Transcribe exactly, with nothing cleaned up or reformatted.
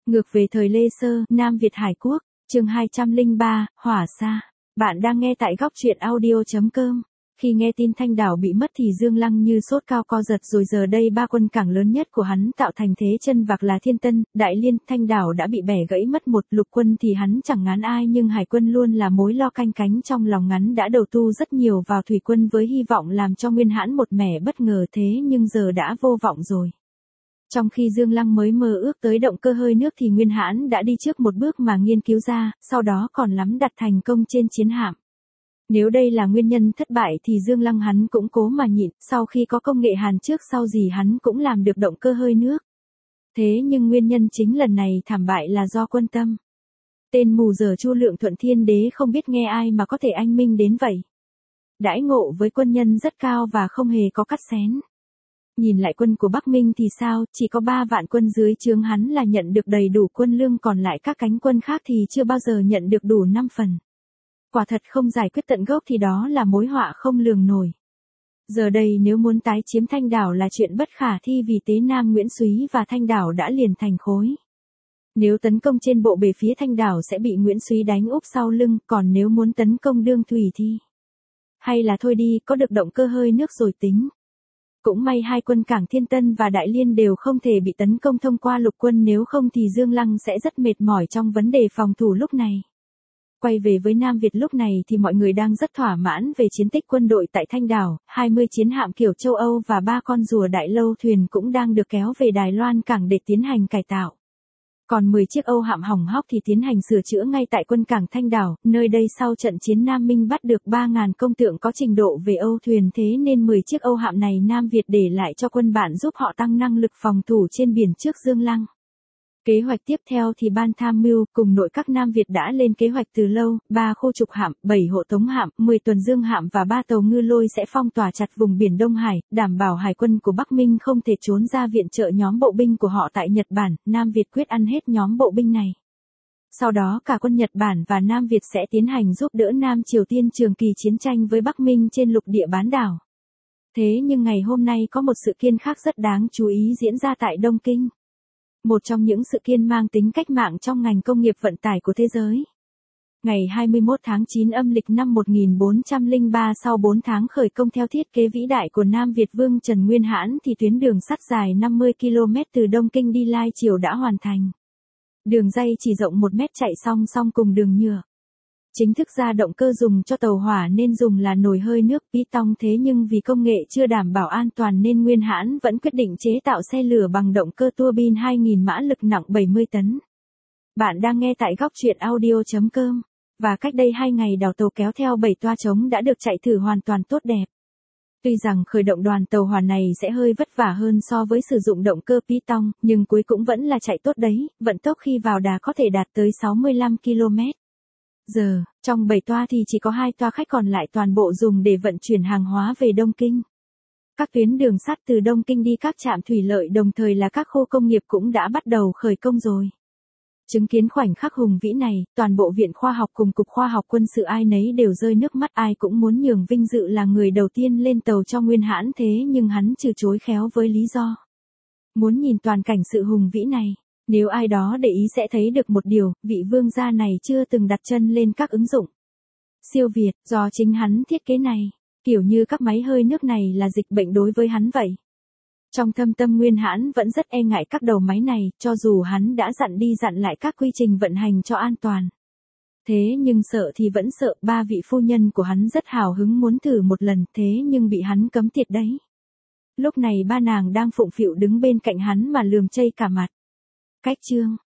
Ngược về thời Lê Sơ, Nam Việt Hải Quốc, chương hai trăm lẻ ba, Hỏa Sa. Bạn đang nghe tại góc truyện audio chấm com. Khi nghe tin Thanh Đảo bị mất thì Dương Lăng như sốt cao co giật rồi giờ đây ba quân cảng lớn nhất của hắn tạo thành thế chân vạc là Thiên Tân, Đại Liên, Thanh Đảo đã bị bẻ gãy mất một lục quân thì hắn chẳng ngán ai nhưng hải quân luôn là mối lo canh cánh trong lòng ngắn đã đầu tư rất nhiều vào thủy quân với hy vọng làm cho Nguyên Hãn một mẻ bất ngờ thế nhưng giờ đã vô vọng rồi. Trong khi Dương Lăng mới mơ ước tới động cơ hơi nước thì Nguyên Hãn đã đi trước một bước mà nghiên cứu ra, sau đó còn lắm đặt thành công trên chiến hạm. Nếu đây là nguyên nhân thất bại thì Dương Lăng hắn cũng cố mà nhịn, sau khi có công nghệ hàn trước sau gì hắn cũng làm được động cơ hơi nước. Thế nhưng nguyên nhân chính lần này thảm bại là do quân tâm. Tên mù dở Chu Lượng Thuận Thiên Đế không biết nghe ai mà có thể anh minh đến vậy. Đãi ngộ với quân nhân rất cao và không hề có cắt xén. Nhìn lại quân của Bắc Minh thì sao, chỉ có ba vạn quân dưới trướng hắn là nhận được đầy đủ quân lương còn lại các cánh quân khác thì chưa bao giờ nhận được đủ năm phần. Quả thật không giải quyết tận gốc thì đó là mối họa không lường nổi. Giờ đây nếu muốn tái chiếm Thanh Đảo là chuyện bất khả thi vì Tế Nam Nguyễn Súy và Thanh Đảo đã liền thành khối. Nếu tấn công trên bộ bề phía Thanh Đảo sẽ bị Nguyễn Súy đánh úp sau lưng, còn nếu muốn tấn công Đương Thủy thì... Hay là thôi đi, có được động cơ hơi nước rồi tính. Cũng may hai quân cảng Thiên Tân và Đại Liên đều không thể bị tấn công thông qua lục quân nếu không thì Dương Lăng sẽ rất mệt mỏi trong vấn đề phòng thủ lúc này. Quay về với Nam Việt lúc này thì mọi người đang rất thỏa mãn về chiến tích quân đội tại Thanh Đảo, hai mươi chiến hạm kiểu châu Âu và ba con rùa đại lâu thuyền cũng đang được kéo về Đài Loan cảng để tiến hành cải tạo. Còn mười chiếc Âu hạm hỏng hóc thì tiến hành sửa chữa ngay tại quân cảng Thanh Đảo, nơi đây sau trận chiến Nam Minh bắt được ba nghìn công tượng có trình độ về Âu thuyền thế nên mười chiếc Âu hạm này Nam Việt để lại cho quân bạn giúp họ tăng năng lực phòng thủ trên biển trước Dương Lăng. Kế hoạch tiếp theo thì ban tham mưu cùng nội các Nam Việt đã lên kế hoạch từ lâu, ba khu trục hạm, bảy hộ tống hạm, mười tuần dương hạm và ba tàu ngư lôi sẽ phong tỏa chặt vùng biển Đông Hải, đảm bảo hải quân của Bắc Minh không thể trốn ra viện trợ nhóm bộ binh của họ tại Nhật Bản, Nam Việt quyết ăn hết nhóm bộ binh này. Sau đó cả quân Nhật Bản và Nam Việt sẽ tiến hành giúp đỡ Nam Triều Tiên trường kỳ chiến tranh với Bắc Minh trên lục địa bán đảo. Thế nhưng ngày hôm nay có một sự kiện khác rất đáng chú ý diễn ra tại Đông Kinh. Một trong những sự kiện mang tính cách mạng trong ngành công nghiệp vận tải của thế giới. Ngày hai mươi mốt tháng chín âm lịch năm một nghìn bốn trăm lẻ ba sau bốn tháng khởi công theo thiết kế vĩ đại của Nam Việt Vương Trần Nguyên Hãn thì tuyến đường sắt dài năm mươi ki lô mét từ Đông Kinh đi Lai Triều đã hoàn thành. Đường ray chỉ rộng một mét chạy song song cùng đường nhựa. Chính thức ra động cơ dùng cho tàu hỏa nên dùng là nồi hơi nước Python thế nhưng vì công nghệ chưa đảm bảo an toàn nên Nguyên Hãn vẫn quyết định chế tạo xe lửa bằng động cơ tua bin hai nghìn mã lực nặng bảy mươi tấn. Bạn đang nghe tại góc truyện audio chấm com. Và cách đây hai ngày đào tàu kéo theo bảy toa trống đã được chạy thử hoàn toàn tốt đẹp. Tuy rằng khởi động đoàn tàu hỏa này sẽ hơi vất vả hơn so với sử dụng động cơ Python, nhưng cuối cũng vẫn là chạy tốt đấy, vận tốc khi vào đà có thể đạt tới sáu mươi lăm ki lô mét. Giờ, trong bảy toa thì chỉ có hai toa khách còn lại toàn bộ dùng để vận chuyển hàng hóa về Đông Kinh. Các tuyến đường sắt từ Đông Kinh đi các trạm thủy lợi đồng thời là các khu công nghiệp cũng đã bắt đầu khởi công rồi. Chứng kiến khoảnh khắc hùng vĩ này, toàn bộ Viện Khoa học cùng Cục Khoa học Quân sự ai nấy đều rơi nước mắt ai cũng muốn nhường vinh dự là người đầu tiên lên tàu cho Nguyên Hãn thế nhưng hắn từ chối khéo với lý do. Muốn nhìn toàn cảnh sự hùng vĩ này. Nếu ai đó để ý sẽ thấy được một điều, vị vương gia này chưa từng đặt chân lên các ứng dụng siêu việt do chính hắn thiết kế này, kiểu như các máy hơi nước này là dịch bệnh đối với hắn vậy. Trong thâm tâm Nguyên Hãn vẫn rất e ngại các đầu máy này, cho dù hắn đã dặn đi dặn lại các quy trình vận hành cho an toàn. Thế nhưng sợ thì vẫn sợ, ba vị phu nhân của hắn rất hào hứng muốn thử một lần thế nhưng bị hắn cấm tiệt đấy. Lúc này ba nàng đang phụng phịu đứng bên cạnh hắn mà lườm chây cả mặt. Cách chương